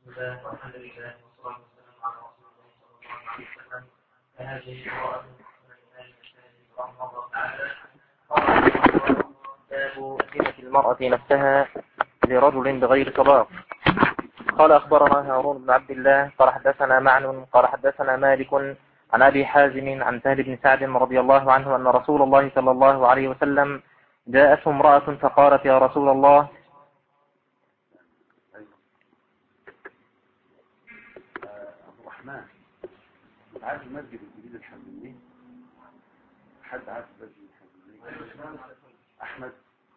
الله والحمد لله والصلاة والسلام على رسول الله صلى الله عليه وسلم. فهذه قراءة من الإمام الشافعي رحمه الله تعالى. باب هبة المرأة نفسها لرجل بغير صداق. قال أخبرنا هارون بن عبد الله قال حدثنا معن قال حدثنا مالك عن أبي حازم عن سهل بن سعد رضي الله عنه أن رسول الله صلى الله عليه وسلم جاءته امرأة فقالت يا رسول الله الرحمن عارف المسجد الجديد الحمدلله؟ حد عارف المسجد الحمدلله؟ أحمد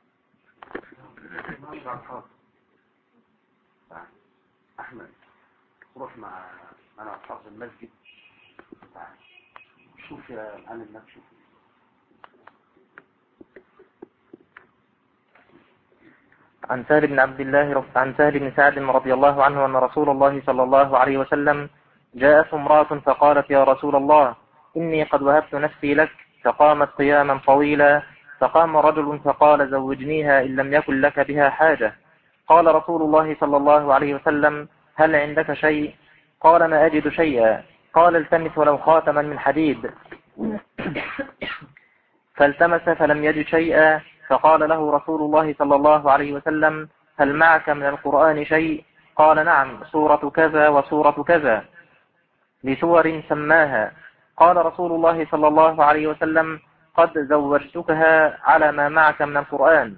أحمد روح مع أنا أصحاب المسجد. شوف يا معلم لك شوف. عن سهل بن سعد رضي الله عنه أن رسول الله صلى الله عليه وسلم جاءت امرأة فقالت يا رسول الله إني قد وهبت نفسي لك، فقامت قياما طويلا، فقام رجل فقال زوجنيها إن لم يكن لك بها حاجة. قال رسول الله صلى الله عليه وسلم هل عندك شيء؟ قال ما أجد شيئا. قال التمس ولو خاتما من حديد. فالتمس فلم يجد شيئا، فقال له رسول الله صلى الله عليه وسلم هل معك من القرآن شيء؟ قال نعم، سورة كذا وسورة كذا، لسور سماها. قال رسول الله صلى الله عليه وسلم قد زوجتكها على ما معك من القرآن.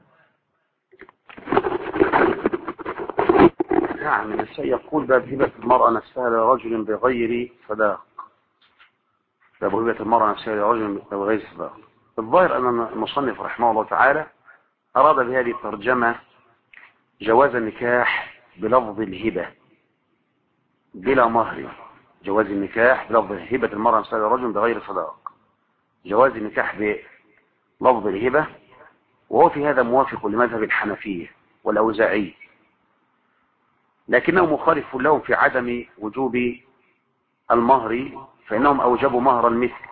نعم، يقول باب هبة المرأة نفسها لرجل بغير صداق. باب هبة المرأة نفسها لرجل بغير صداق. الظاهر أن المصنف رحمه الله تعالى أراد بهذه الترجمة جواز النكاح بلفظ الهبة بلا مهر. جواز النكاح بلفظ هبة المرأة نفسها لرجل بغير صداق، جواز النكاح بلفظ الهبة، وهو في هذا موافق لمذهب الحنفية والأوزاعي، لكنه مخالف لهم في عدم وجوب المهر، فإنهم أوجبوا مهر المثل.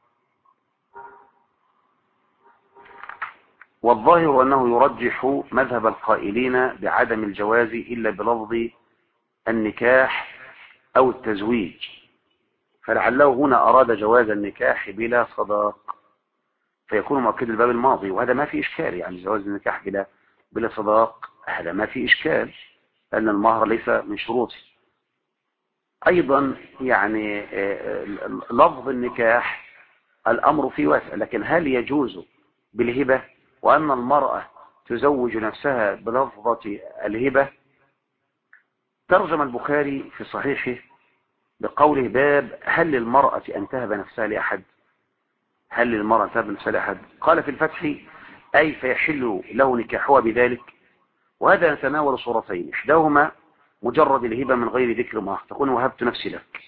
والظاهر أنه يرجح مذهب القائلين بعدم الجواز إلا بلفظ النكاح أو التزويج، فلعله هنا أراد جواز النكاح بلا صداق، فيكون مؤكد الباب الماضي، وهذا ما في إشكال. يعني جواز النكاح بلا صداق هذا ما في إشكال، لأن المهر ليس من شروطه. أيضا يعني لفظ النكاح الأمر فيه واسع، لكن هل يجوز بالهبة وأن المرأة تزوج نفسها بلفظة الهبة؟ ترجم البخاري في صحيحه بقوله باب هل للمرأة أن تهب نفسها لأحد؟ هل للمرأة أن تهب نفسها لأحد؟ قال في الفتح أي فيحل له نكاحها بذلك. وهذا يتناول صورتين، إحداهما مجرد الهبة من غير ذكر مهر، تكون وهبت نفسي لك.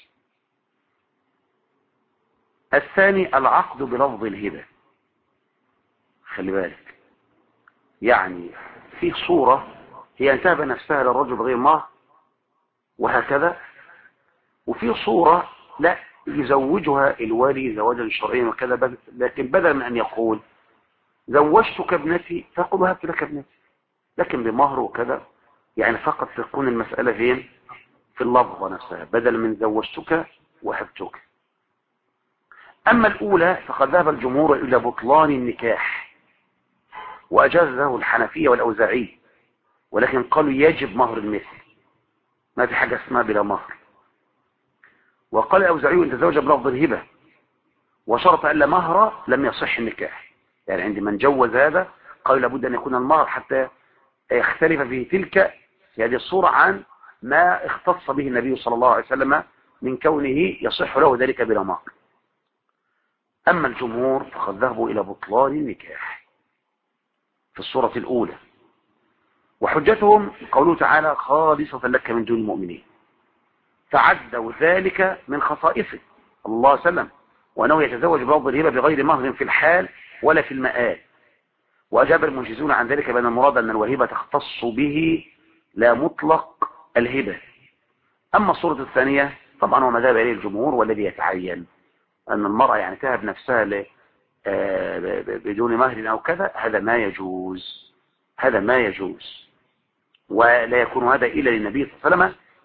الثاني العقد بلفظ الهبة. خلي بالك، يعني في صورة هي أن تهب نفسها للرجل بغير مهر وهكذا، وفي صورة لا يزوجها الوالي زواجا شرعيا وكذا، لكن بدل من أن يقول زوجتك ابنتي فقل وهبت لك ابنتي، لكن بمهر وكذا، يعني فقط تكون المسألة فين؟ في اللفظة نفسها، بدل من زوجتك وهبتك. أما الأولى فقد ذهب الجمهور إلى بطلان النكاح، وأجازه الحنفية والأوزاعي، ولكن قالوا يجب مهر المثل، ما في حاجة اسمها بلا مهر. وقال الأوزاعي إن تزوج بلفظ الهبة وشرط ألا مهر لم يصح النكاح. يعني عند من جوز هذا قال لابد أن يكون المهر حتى يختلف فيه تلك في هذه الصورة عن ما اختص به النبي صلى الله عليه وسلم من كونه يصح له ذلك بلا مهر. أما الجمهور فقد ذهبوا إلى بطلان النكاح في الصورة الأولى، وحجتهم قوله تعالى خالصة لك من دون المؤمنين، فعدوا ذلك من خصائصه صلى الله عليه وسلم، وأنه يتزوج بلفظ الهبة بغير مهر في الحال ولا في المآل. وأجاب المنجزون عن ذلك بأن المراد أن الوهبة تختص به لا مطلق الهبة. أما الصورة الثانية طبعا هو ما ذهب إليه الجمهور والذي يتعين أن المرأة يعني تهب نفسها بدون مهر أو كذا، هذا ما يجوز، هذا ما يجوز، ولا يكون هذا إلا للنبي صلى الله عليه وسلم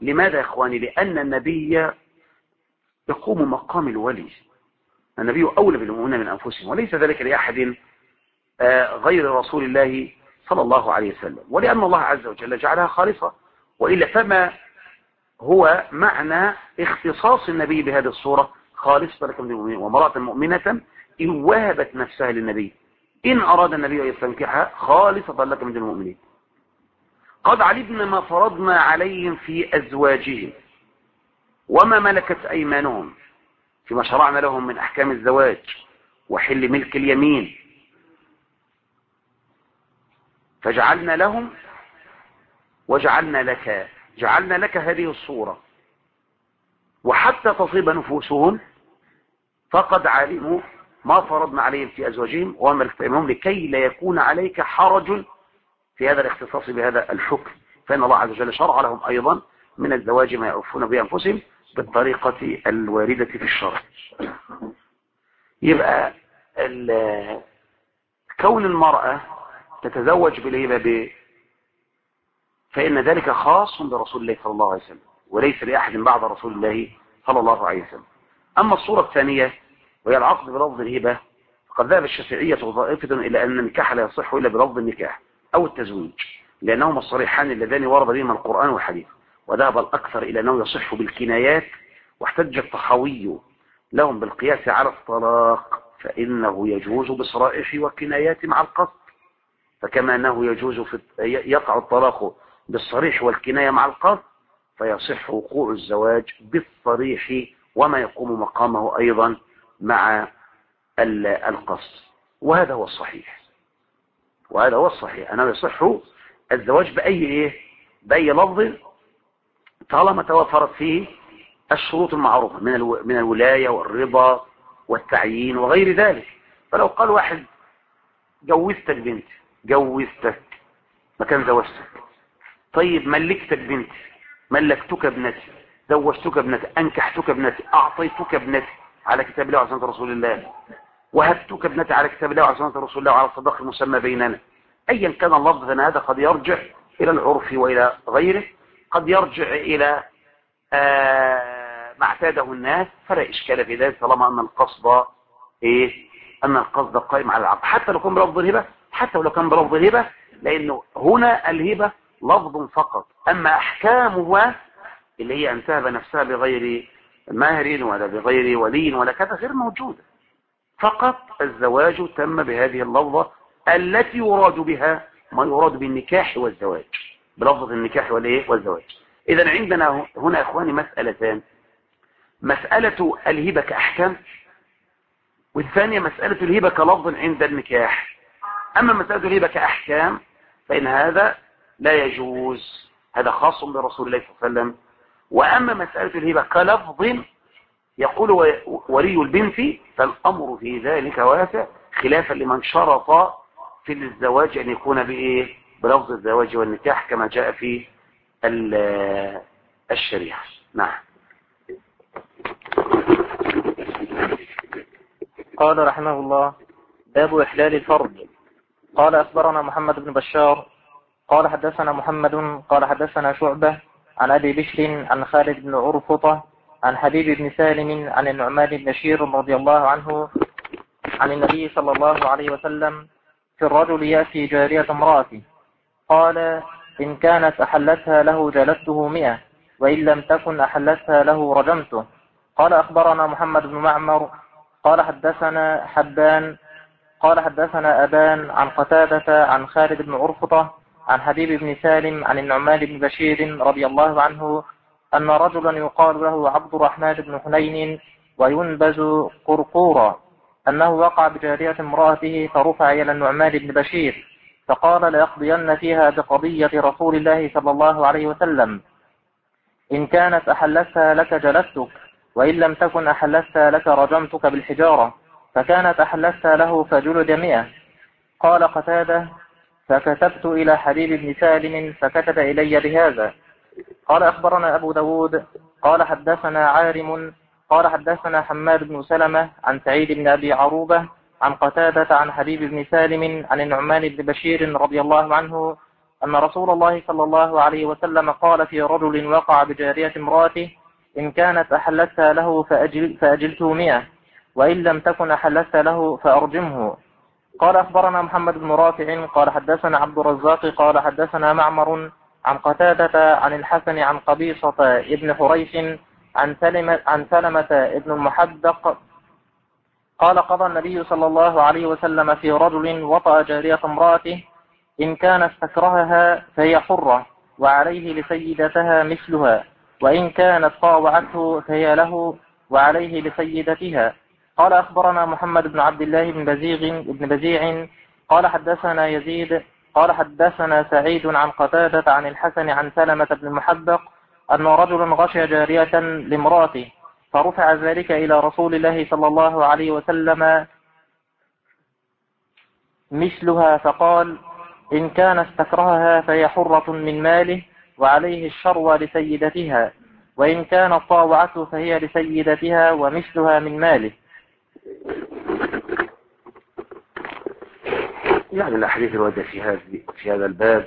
لماذا يا إخواني؟ لأن النبي يقوم مقام الولي، النبي أولى بالمؤمنين من أنفسهم، وليس ذلك لأحد غير رسول الله صلى الله عليه وسلم، ولأن الله عز وجل جعلها خالصة، وإلا فما هو معنى اختصاص النبي بهذه الصورة خالصة لك من المؤمنين. وامرأة مؤمنة إن وهبت نفسها للنبي إن أراد النبي أن يستنكحها خالصة لك من المؤمنين. قد علمنا ما فرضنا عليهم في أزواجهم وما ملكت أيمانهم فيما شرعنا لهم من أحكام الزواج وحل ملك اليمين، فجعلنا لهم وجعلنا لك، جعلنا لك هذه الصورة، وحتى تصيب نفوسهم فقد علموا ما فرضنا عليهم في أزواجهم وما ملكت أيمانهم لكي لا يكون عليك حرج في هذا الاختصاص بهذا الحكم، فإن الله عز وجل شرع لهم أيضا من الزواج ما يعرفون بأنفسهم بالطريقة الواردة في الشرع. يبقى كون المرأة تتزوج بالهبة فإن ذلك خاص برسول الله صلى الله عليه وسلم وليس لأحد بعد رسول الله صلى الله عليه وسلم. أما الصورة الثانية وهي العقد بلفظ الهبة، فقد ذهب الشافعية ضائفة إلى أن النكاح لا يصح إلا بلفظ النكاح أو التزويج، لأنهما الصريحان اللذان ورد بهما القرآن والحديث. وذهب الأكثر إلى أنه يصح بالكنايات، واحتج الطحاوي لهم بالقياس على الطلاق، فإنه يجوز بصرائح وكنايات مع القصد، فكما أنه يجوز يقع الطلاق بالصريح والكناية مع القصد، فيصح وقوع الزواج بالصريح وما يقوم مقامه أيضا مع القصد. وهذا هو الصحيح، وهذا هو الصحيح أنه يصح الزواج بأي لفظ طالما توفرت فيه الشروط المعروفة من الولاية والرضا والتعيين وغير ذلك. فلو قال واحد جوزتك بنت، جوزتك مكان زوجتك، طيب ملكتك بنت، ملكتك ابنتي، زوجتك ابنتي، أنكحتك ابنتي، أعطيتك ابنتي على كتاب الله وسنة رسول الله، وهبتك ابنتي على كتاب الله وسنة رسول الله وعلى الصداق المسمى بيننا، أيا كان اللفظ، فإن هذا قد يرجع إلى العرف وإلى غيره، قد يرجع إلى ما اعتاده الناس، فلا إشكال في ذلك طالما أن القصد أن القصد قائم على العقد، حتى لو كان بلفظ الهبة، حتى لو كان بلفظ الهبة، لأنه هنا الهبة لفظ فقط، أما أحكامها اللي هي أن تهب نفسها بغير مهر ولا بغير ولي ولا كذا غير موجودة، فقط الزواج تم بهذه اللفظة التي يراد بها ما يراد بالنكاح والزواج، بلفظ النكاح والزواج. إذن عندنا هنا إخواني مسألتان، مسألة الهبة كأحكام، والثانية مسألة الهبة كلفظ عند النكاح. أما مسألة الهبة كأحكام فإن هذا لا يجوز، هذا خاص برسول الله صلى الله عليه وسلم. وأما مسألة الهبة كلفظ يقول ولي البنت فالأمر في ذلك واسع، خلافا لمن شرط في الزواج أن يكون بلفظ الزواج والنكاح كما جاء في الشريعة. نعم. قال رحمه الله: باب إحلال الفرج. قال أخبرنا محمد بن بشار قال حدثنا محمد قال حدثنا شعبة عن أبي بشر عن خالد بن عرفطة عن حبيب بن سالم عن النعمان بن بشير رضي الله عنه عن النبي صلى الله عليه وسلم في الرجل يأتي جارية امرأته، قال: إن كانت أحلتها له جلدته 100، وإن لم تكن أحلتها له رجمته. قال أخبرنا محمد بن معمر قال حدثنا حبان قال حدثنا أبان عن قتادة عن خالد بن عرفطة عن حبيب بن سالم عن النعمان بن بشير رضي الله عنه أن رجلا يقال له عبد الرحمن بن حنين وينبز قرقورا أنه وقع بجارية امرأته فرفع إلى النعمان بن بشير فقال: ليقضين فيها بقضية رسول الله صلى الله عليه وسلم، إن كانت أحلتها لك جلدتك، وإن لم تكن أحلتها لك رجمتك بالحجارة، فكانت أحلتها له فجلد 100. قال قتادة: فكتبت إلى حبيب بن سالم فكتب إلي بهذا. قال أخبرنا أبو داود قال حدثنا عارم قال حدثنا حماد بن سلمة عن سعيد بن أبي عروبة عن قتادة عن حبيب بن سالم عن النعمان بن بشير رضي الله عنه أن رسول الله صلى الله عليه وسلم قال في رجل وقع بجارية امرأته: إن كانت أحلتها له فأجلته 100، وإن لم تكن أحلتها له فأرجمه. قال أخبرنا محمد بن رافع قال حدثنا عبد الرزاق قال حدثنا معمر عن قتادة عن الحسن عن قبيصة ابن حريث عن سلمة ابن المحدق قال قضى النبي صلى الله عليه وسلم في رجل وطأ جارية امرأته: إن كان استكرهها فهي حرة، وعليه لسيدتها مثلها، وإن كانت طاوعته فهي له، وعليه لسيدتها. قال أخبرنا محمد بن عبد الله بن بزيع قال حدثنا يزيد قال حدثنا سعيد عن قتادة عن الحسن عن سلمة بن المحدق أن رجلا غشي جارية لامرأته، فرفع ذلك إلى رسول الله صلى الله عليه وسلم مثلها، فقال: إن كان استكرهها فهي حرة من ماله، وعليه الشروى لسيدتها، وإن كانت طاوعته فهي لسيدتها ومثلها من ماله. يعني الأحاديث الواردة في هذا الباب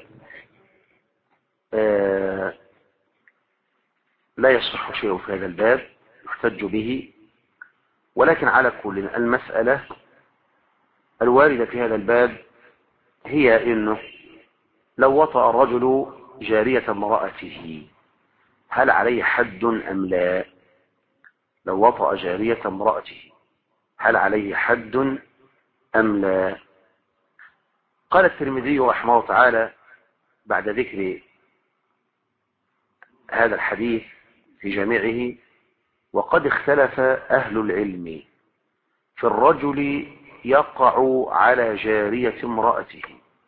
لا يصح شيء في هذا الباب يحتج به، ولكن على كل المسألة الواردة في هذا الباب هي إنه لو وطأ الرجل جارية امرأته هل عليه حد أم لا؟ لو وطأ جارية امرأته هل عليه حد أم لا؟ قال الترمذي رحمه الله تعالى بعد ذكر هذا الحديث في جامعه: وقد اختلف أهل العلم في الرجل يقع على جارية امرأته،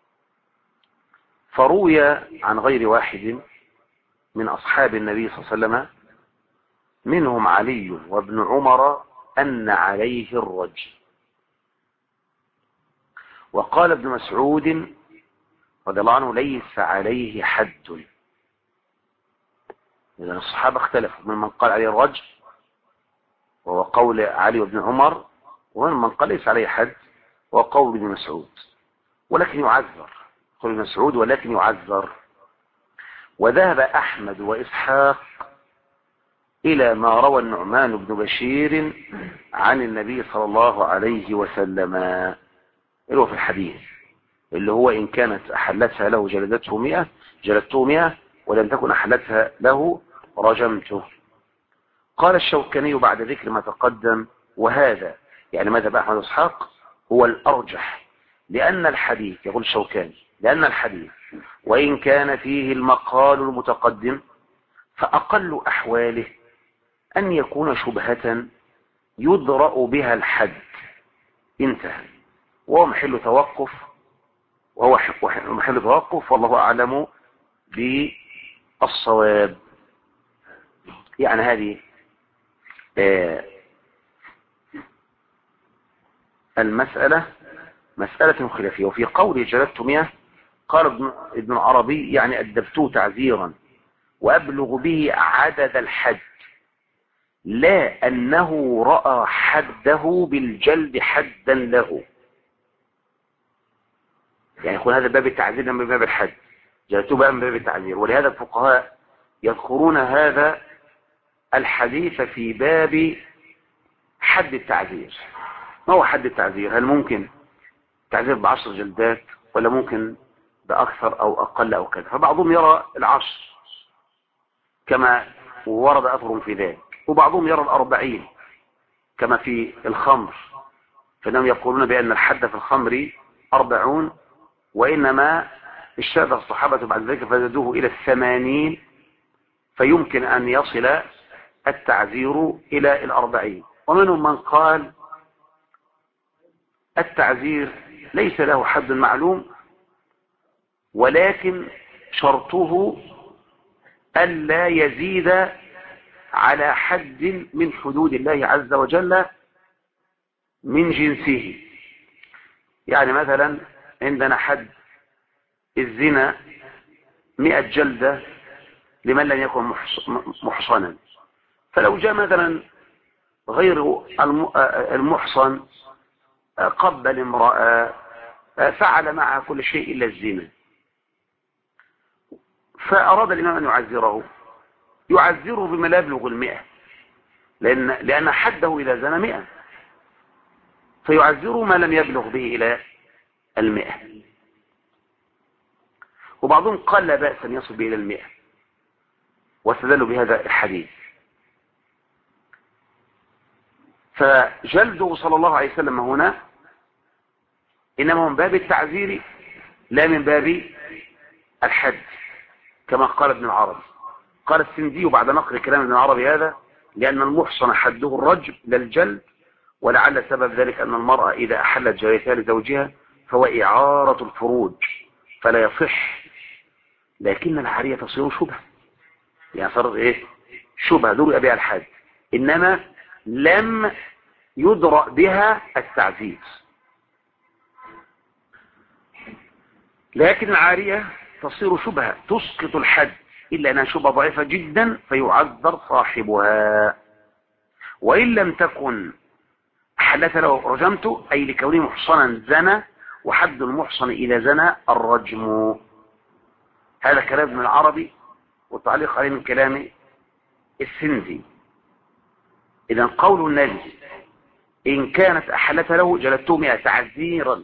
فروي عن غير واحد من أصحاب النبي صلى الله عليه وسلم منهم علي وابن عمر أن عليه الرجم. وقال ابن مسعود رضي الله عنه: ليس عليه حد. إذن الصحابة اختلفوا، من قال عليه الرجم وهو قول علي وابن عمر، ومن قال ليس عليه حد وهو قول ابن مسعود ولكن يعذر، قول ابن مسعود ولكن يعذر. وذهب أحمد وإسحاق إلى ما روى النعمان بن بشير عن النبي صلى الله عليه وسلم، اللي هو في الحديث اللي هو: إن كانت أحلتها له جلدته 100 ولم تكن أحلتها له رجمته. قال الشوكاني بعد ذكر ما تقدم: وهذا يعني مذهب أحمد وإسحاق هو الأرجح، لأن الحديث، يقول الشوكاني، لأن الحديث وإن كان فيه المقال المتقدم فأقل أحواله أن يكون شبهة يدرأ بها الحد، انتهى، وهو محل توقف، والله أعلم بالصواب. يعني هذه المسألة مسألة خلافية. وفي قول جلدت 100 قال ابن العربي: يعني أدبته تعزيرا وأبلغ به عدد الحد، لا أنه رأى حده بالجلد حدا له. يعني يقول هذا باب التعزير من باب الحد، جلدته بقى من باب التعزير. ولهذا الفقهاء يذكرون هذا الحديث في باب حد التعزير. ما هو حد التعزير؟ هل ممكن تعزير ب10 جلدات ولا ممكن بأكثر أو أقل أو كذا؟ فبعضهم يرى 10 كما ورد أثر في ذلك، وبعضهم يرى 40 كما في الخمر، فإنهم يقولون بأن الحد في الخمر 40، وإنما اشتد الصحابة بعد ذلك فزادوه إلى 80، فيمكن أن يصل التعزير إلى 40. ومنهم من قال التعزير ليس له حد معلوم، ولكن شرطه ألا يزيد على حد من حدود الله عز وجل من جنسه. يعني مثلا عندنا حد الزنا 100 جلدة لمن لم يكن محصنا، فلو جاء مثلا غير المحصن قبل امرأة فعل معها كل شيء إلا الزنا، فأراد الإمام أن يعذره بما لا يبلغ 100، لأن حده إذا زنى 100، فيعذره ما لم يبلغ به إلى 100. وبعضهم قال لا بأس أن يصل به إلى 100، واستدلوا بهذا الحديث. فجلده صلى الله عليه وسلم هنا إنما من باب التعذير لا من باب الحد، كما قال ابن العربي. قال السندي بعد نقل كلام ابن العربي هذا: لأن المحصن حده الرجم لا الجلد، ولعل سبب ذلك أن المرأة إذا أحلت جاريتها لزوجها فهو إعارة الفروج فلا يصح، لكن العارية تصير شبهة، يعني صارت شبهة درء بها الحد، إنما لم يدرأ بها التعزيز. لكن العارية تصير شبهة تسقط الحد، إلا أنها شبهة ضعيفة جدا فيعذر صاحبها. وإن لم تكن أحلت له رجمته، أي لكونه محصنا زنى، وحد المحصن إذا زنى الرجم. هذا كلام ابن العربي والتعليق عليه من كلام السندي. إذا قول النبي إن كانت أحلت له جلدته 100 تعذيرا.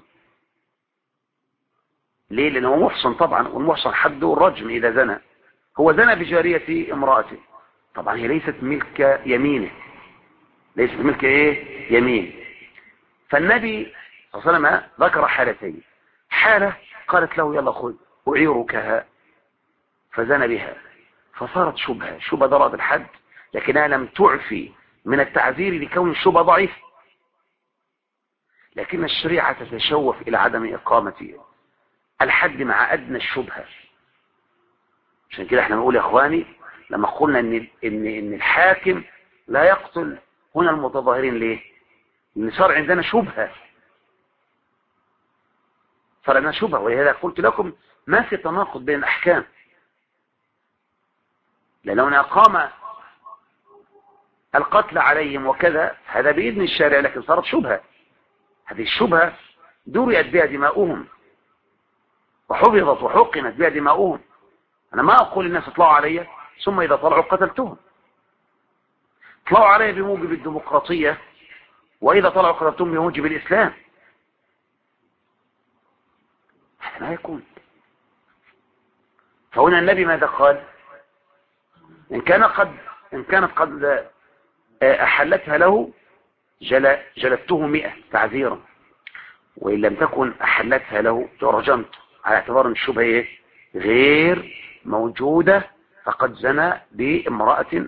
ليه؟ لأنه محصن طبعا، والمحصن حده الرجم إذا زنى. هو زنى بجارية امرأته، طبعا هي ليست ملك يمينه، ليست ملك يمين. فالنبي صلى الله عليه وسلم ذكر حالتين: حالة قالت له يلا خذ أعيركها، فزنى بها فصارت شبهة ضرب الحد، لكنها لم تعفي من التعذير لكون الشبهة ضعيف. لكن الشريعة تتشوف إلى عدم إقامة الحد مع أدنى الشبهة. عشان كده احنا نقول يا اخواني لما قلنا ان الحاكم لا يقتل هنا المتظاهرين، ليه؟ لان صار عندنا شبهة، ولهذا قلت لكم ما في تناقض بين الأحكام، لأنه أقام القتل عليهم وكذا هذا بإذن الشارع، لكن صارت شبهة. هذه الشبهة دريت بها دماؤهم وحفظت وحقنت بها دماؤهم. أنا ما أقول الناس اطلعوا علي ثم إذا طلعوا قتلتهم، اطلعوا علي بموجب الديمقراطية، وإذا طلعوا قتلتهم بموجب الإسلام. ما يكون. فهنا النبي ماذا قال؟ إن كانت قد أحلتها له جلدته 100 تعذيرا، وإن لم تكن أحلتها له رجمت، على اعتبار أن الشبهة غير موجودة، فقد زنى بامرأة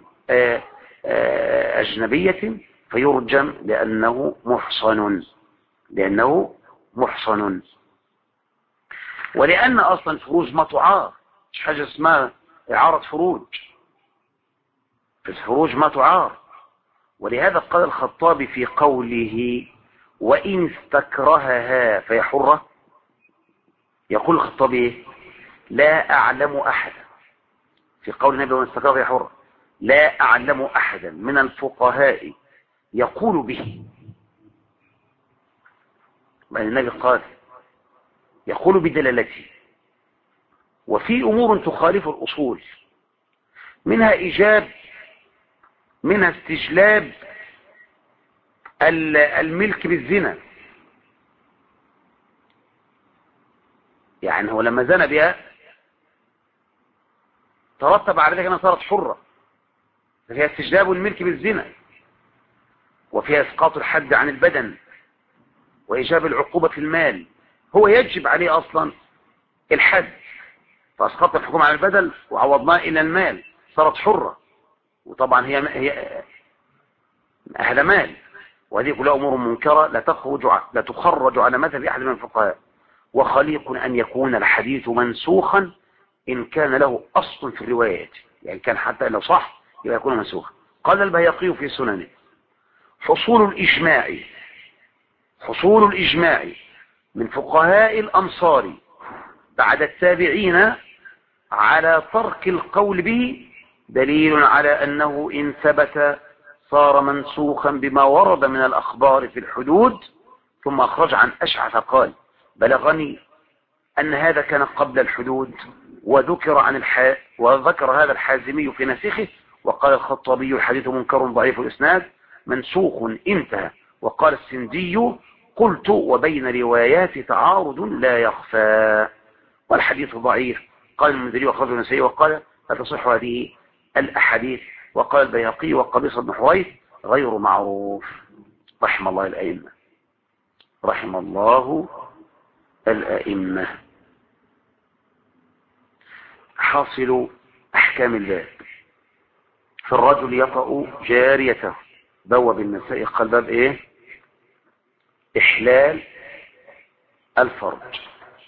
أجنبية فيرجم لأنه محصن. ولأن أصلا الفروج ما تعار، مش حاجة اسمها إعارة فروج، الفروج ما تعار. ولهذا قال الخطابي في قوله وإن استكرهها فهي حرة، يقول الخطابي لا أعلم أحدا، في قول النبي وإن استكرهها فهي حرة، لا أعلم أحدا من الفقهاء يقول به. بل النبي قال يقول بدلالته. وفي أمور تخالف الأصول، منها استجلاب الملك بالزنا. يعني هو لما زنى بها ترتب على ذلك أنها صارت حرة، فيها استجلاب الملك بالزنا، وفيها إسقاط الحد عن البدن وإيجاب العقوبة في المال. هو يجب عليه أصلا الحد، فأسقط الحكم على البدل وعوضناه إلى المال، صارت حرة. وطبعا هي هذا مال، وهذه كلها أمور منكرة لا تخرج على مذهب أحد من الفقهاء. وخليق أن يكون الحديث منسوخا إن كان له أصل في الروايات، يعني كان حتى لو صح يكون منسوخا. قال البيهقي في سننه حصول الإجماع من فقهاء الأمصار بعد التابعين على ترك القول به دليل على أنه إن ثبت صار منسوخا بما ورد من الأخبار في الحدود. ثم أخرج عن أشعث قال بلغني أن هذا كان قبل الحدود وذكر هذا الحازمي في نسخه. وقال الخطابي الحديث منكر ضعيف الإسناد منسوخ انتهى. وقال السندي قلت وبين روايات تعارض لا يخفى والحديث ضعيف. قال المنذري وأخرجه النسائي وقال لا تصح هذه الأحاديث. وقال البيهقي وقبيصة بن حويث غير معروف. رحم الله الأئمة، رحم الله الأئمة. حاصل أحكام الباب في الرجل يطأ جاريته. بوب النسائي قال باب ايه؟ إحلال الفرج.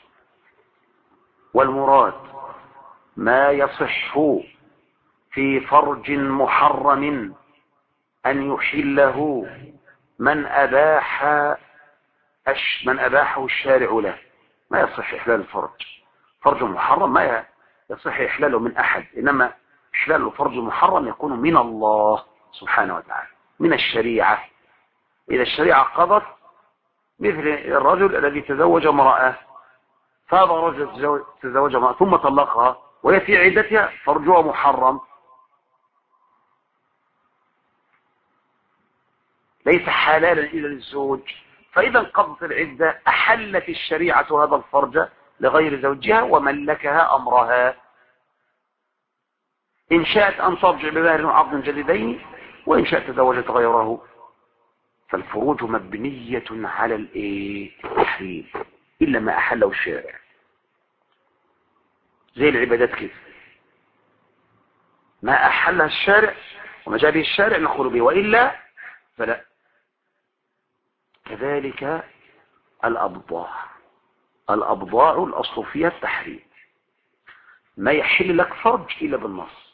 والمراد ما يصح في فرج محرم أن يحله من أباحه الشارع له. ما يصح إحلال الفرج. فرج محرم ما يصح إحلاله من أحد، إنما إحلال فرج محرم يكون من الله سبحانه وتعالى، من الشريعة. إذا الشريعة قضت مثل الرجل الذي تزوج امرأة، فهذا الرجل تزوج امرأة ثم طلقها وهي في عدتها، فرجها محرم ليس حلالا إلى الزوج. فإذا انقضت العدة أحلت الشريعة هذا الفرج لغير زوجها وملكها أمرها، إن شاءت أن ترجع بمهر وعقد جديدين، وإن شاءت تزوجت غيره. فالفروج مبنية على التحريم إلا ما أحله الشارع، زي العبادات كده، ما أحلها الشارع وما جاء به الشارع نقول به، وإلا فلا. كذلك الأبضاع الأصل فيها التحريم، ما يحل لك فرج إلا بالنص.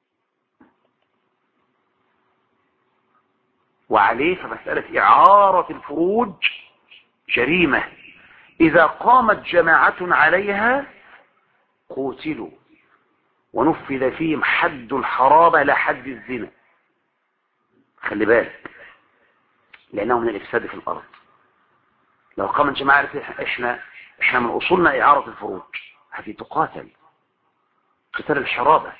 وعليه فمسألة إعارة الفروج جريمة، إذا قامت جماعة عليها قتلوا ونفذ فيهم حد الحرابة لا حد الزنا. خلي بالك، لأنه من الإفساد في الأرض. لو قامت جماعة إحنا من أصولنا إعارة الفروج، هذه تقاتل قتال الحرابة،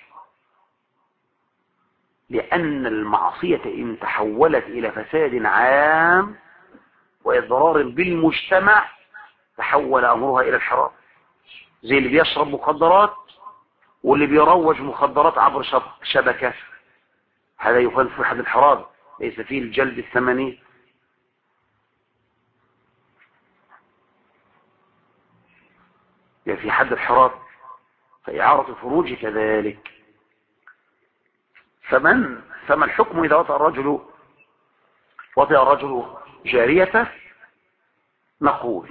لأن المعصية إن تحولت إلى فساد عام وإضرار بالمجتمع تحول أمرها إلى الحرام. زي اللي بيشرب مخدرات واللي بيروج مخدرات عبر شبكة، هذا يخالف في حد الحرام، ليس فيه الجلد الثمني. في حد الحرام. فإعارة الفروج كذلك. فما الحكم إذا وطئ الرجل جاريته؟ نقول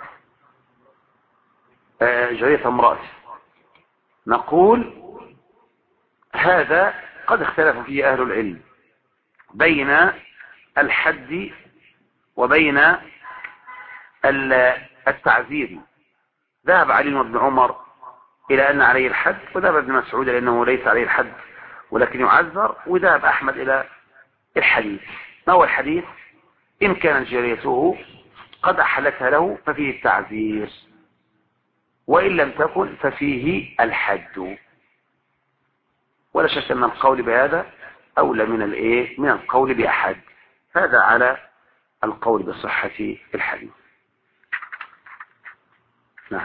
جارية امرأته، نقول هذا قد اختلف فيه أهل العلم بين الحد وبين التعزير. ذهب علي بن عمر إلى أن عليه الحد، وذهب ابن مسعود إلى أنه ليس عليه الحد ولكن يعذر، وذهب أحمد إلى الحديث. ما هو الحديث؟ إن كانت جاريته قد أحلتها له ففيه التعزير، وإن لم تكن ففيه الحد. ولا شك أن القول بهذا أولى من القول بأحد. هذا على القول بصحة الحديث. نعم.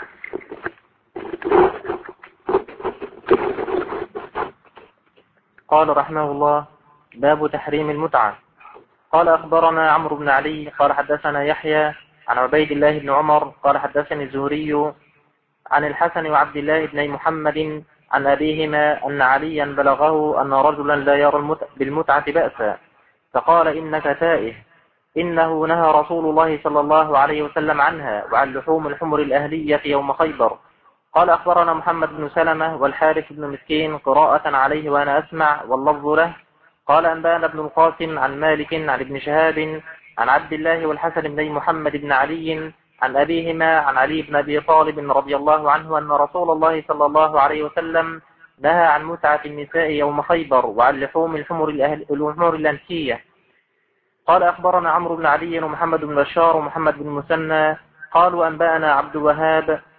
قال رحمه الله: باب تحريم المتعة. قال أخبرنا عمرو بن علي قال حدثنا يحيى عن عبيد الله بن عمر قال حدثني الزهري عن الحسن وعبد الله بن محمد عن أبيهما أن عليا بلغه أن رجلا لا يرى بالمتعة بأسا، فقال: إنك تائه، إنه نهى رسول الله صلى الله عليه وسلم عنها وعن لحوم الحمر الأهلية يوم خيبر. قال أخبرنا محمد بن سلمة والحارث بن مسكين قراءة عليه وأنا أسمع واللفظ له. قال أنبانا ابن القاسم عن مالك عن ابن شهاب عن عبد الله والحسن بن محمد بن علي عن أبيهما عن علي بن أبي طالب رضي الله عنه أن رسول الله صلى الله عليه وسلم نهى عن متعة النساء يوم خيبر وعن لحوم الحمر الأنسية. قال أخبرنا عمرو بن علي ومحمد بن بشار ومحمد بن مسنى قالوا أنبانا عبد الوهاب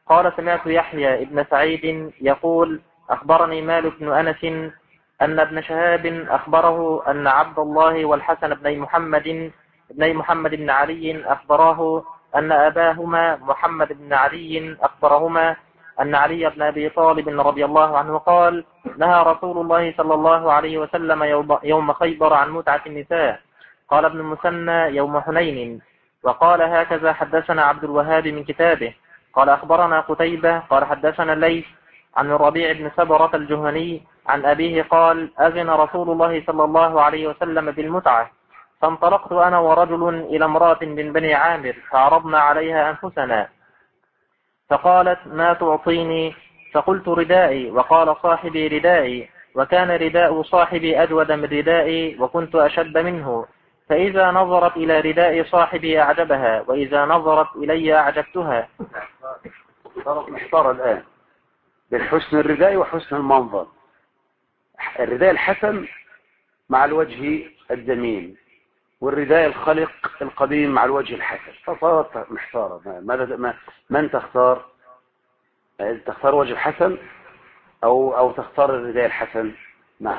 قال سمعت يحيى ابن سعيد يقول أخبرني مالك بن أنس أن ابن شهاب أخبره أن عبد الله والحسن بن محمد بن علي أخبراه أن أباهما محمد بن علي أخبرهما أن علي بن أبي طالب رضي الله عنه قال نهى رسول الله صلى الله عليه وسلم يوم خيبر عن متعة النساء. قال ابن المثنى يوم حنين. وقال هكذا حدثنا عبد الوهاب من كتابه. قال أخبرنا قتيبة قال حدثنا الليث عن الربيع بن سبرة الجهني عن أبيه قال أذن رسول الله صلى الله عليه وسلم بالمتعة، فانطلقت أنا ورجل إلى امرأة من بني عامر فعرضنا عليها أنفسنا، فقالت ما تعطيني؟ فقلت ردائي، وقال صاحبي ردائي، وكان رداء صاحبي أجود من ردائي وكنت أشد منه، فإذا نظرت إلى رداء صاحبي أعجبها وإذا نظرت إلي أعجبتها. صارت محتارة الآن بين حسن الرداء وحسن المنظر. الرداء الحسن مع الوجه الجميل، والرداء الخلق القديم مع الوجه الحسن، فصارت محتارة. من تختار؟ تختار وجه الحسن أو تختار الرداء الحسن؟ نعم.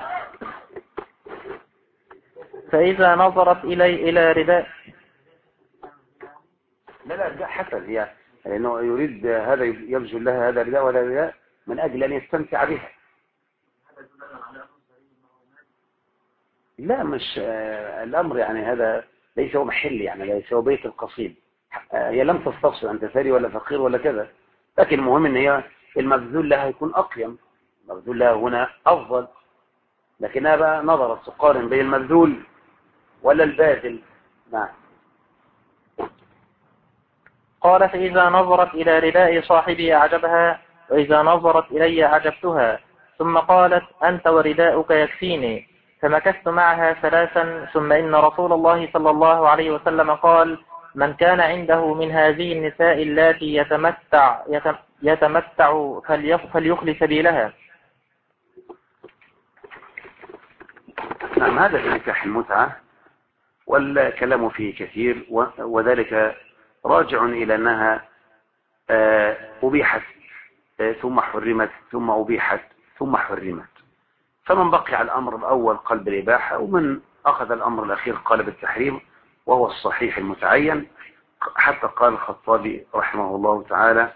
فإذا نظرت إلى رداء، لا رداء حسن، هي لأنه يريد هذا يبذل لها هذا رداء وهذا رداء من أجل أن يستمتع بها. لا مش الأمر يعني هذا ليس هو محل، يعني ليس هو بيت القصيد. هي لم تستفسر أنت ثري ولا فقير ولا كذا، لكن المهم أن هي المبذول لها يكون أقيم، المبذول لها هنا أفضل، لكنها بقى نظرت تقارن بين المبذول ولا الباذل. نعم. قال فإذا نظرت إلى رداء صاحبي أعجبها وإذا نظرت إلي أعجبتها، ثم قالت أنت ورداؤك يكفيني. فمكثت معها ثلاثا، ثم إن رسول الله صلى الله عليه وسلم قال من كان عنده من هذه النساء التي يتمتع فليخل سبيلها. نعم، هذا في نكاح المتعة، والكلام فيه كثير، وذلك راجع إلى أنها أبيحت ثم حرمت ثم أبيحت ثم حرمت، فمن بقي على الأمر الأول قال بالإباحة، ومن أخذ الأمر الأخير قال بالتحريم، وهو الصحيح المتعين. حتى قال الخطابي رحمه الله تعالى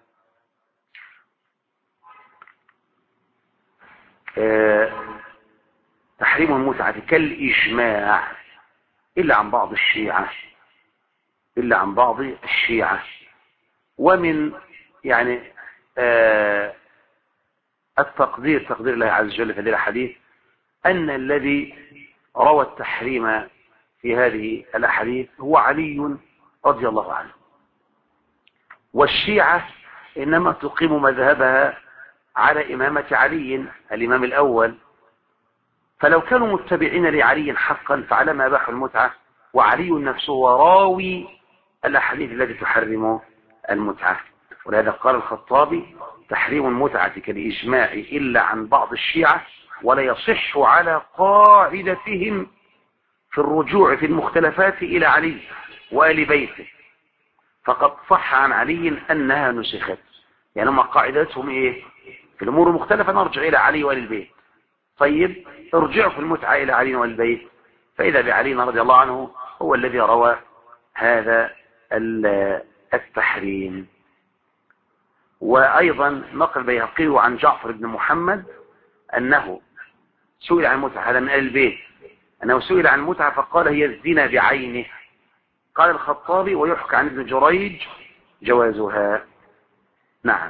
تحريم المتعة كالإجماع إلا عن بعض الشيعة، ومن يعني تقدير الله عز وجل في هذه الأحاديث أن الذي روى التحريم في هذه الأحاديث هو علي رضي الله عنه، والشيعة إنما تقيم مذهبها على إمامة علي الإمام الأول، فلو كانوا متبعين لعلي حقا فعلى ما أباحوا المتعة، وعلي نفسه راوي الأحاديث التي تحرم المتعة. ولهذا قال الخطابي تحريم المتعة كالإجماع إلا عن بعض الشيعة، ولا يصح على قاعدتهم في الرجوع في المختلفات إلى علي وآل بيته، فقد صح عن علي أنها نسخت. يعني ما قاعدتهم إيه في الأمور المختلفة؟ نرجع إلى علي وآل البيت. طيب ارجعوا في المتعة إلى علي وآل البيت، فإذا بعلي رضي الله عنه هو الذي روى هذا التحريم. وأيضا نقل البيهقي عن جعفر بن محمد أنه سئل عن المتعة، هذا من آل البيت، أنه سئل عن المتعة فقال هي الزنا بعينه. قال الخطابي ويحكى عن ابن جريج جوازها. نعم.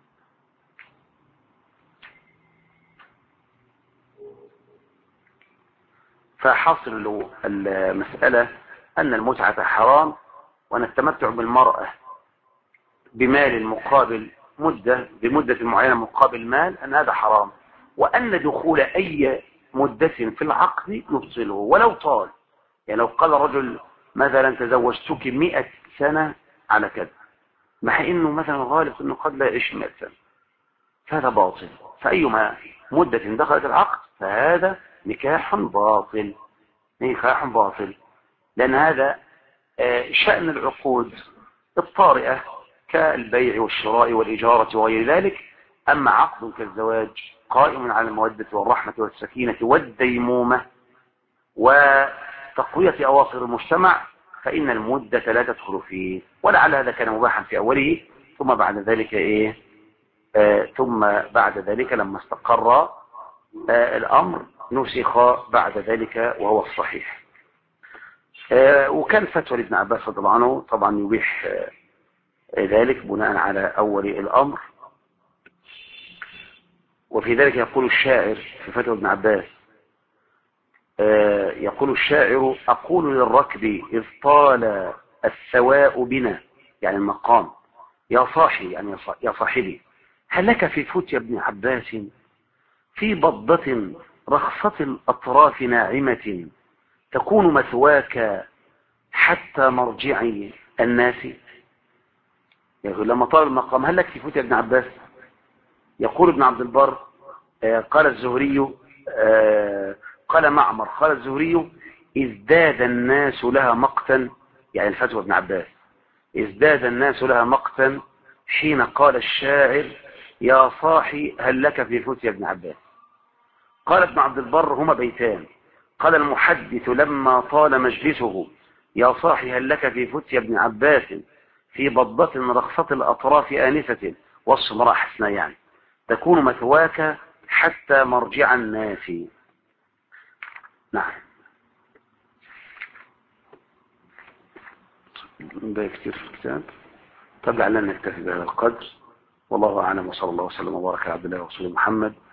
فحاصل المسألة أن المتعة حرام، وأن التمتع بالمرأة بمال مقابل بمدة معينة مقابل مال، أن هذا حرام، وأن دخول أي مدة في العقد يبطله ولو طال. يعني لو قال رجل مثلا تزوجتك 100 سنة على كذا، مع إنه مثلا غالب أنه قد لا يعيش 100 سنة، فهذا باطل. فأيما مدة دخلت العقد فهذا نكاح باطل، لأن هذا شأن العقود الطارئة كالبيع والشراء والإجارة وغير ذلك. أما عقد كالزواج قائم على المودة والرحمة والسكينة والديمومة وتقوية أواصر المجتمع فإن المدة لا تدخل فيه، ولعل هذا كان مباحا في أوله، ثم بعد ذلك ثم بعد ذلك لما استقر الأمر نسخ بعد ذلك وهو الصحيح. وكان فتوى لابن عباس رضي الله عنه طبعا يبيح ذلك بناء على أول الأمر. وفي ذلك يقول الشاعر في فتوى ابن عباس، يقول الشاعر: أقول للركب إذ طال السواء بنا، يعني المقام، يا صاحي يعني يا صاحبي، هل لك في فتيا ابن عباس في بضة رخصة الأطراف ناعمة تكون مثواك حتى مرجع الناس. يقول لما طال المقام هل لك في فتيا ابن عباس؟ يقول ابن عبد البر قال الزهري قال معمر قال الزهري: ازداد الناس لها مقتا، يعني الفتوى ابن عباس، ازداد الناس لها مقتا حين قال الشاعر: يا صاحي هل لك في فتيا ابن عباس. قال ابن عبد البر: هما بيتان. قال المحدث لما طال مجلسه: يا صاحي هل لك في فتيا ابن عباس في بضة رخصة الأطراف آنسة، وصف امرأة حسنة يعني، تكون مثواك حتى مرجع الناس. نعم. ده كتير في الكتاب. طب لعلنا نكتفي بهذا القدر، والله أعلم، وصلى الله وسلم وبارك على عبد الله ورسوله محمد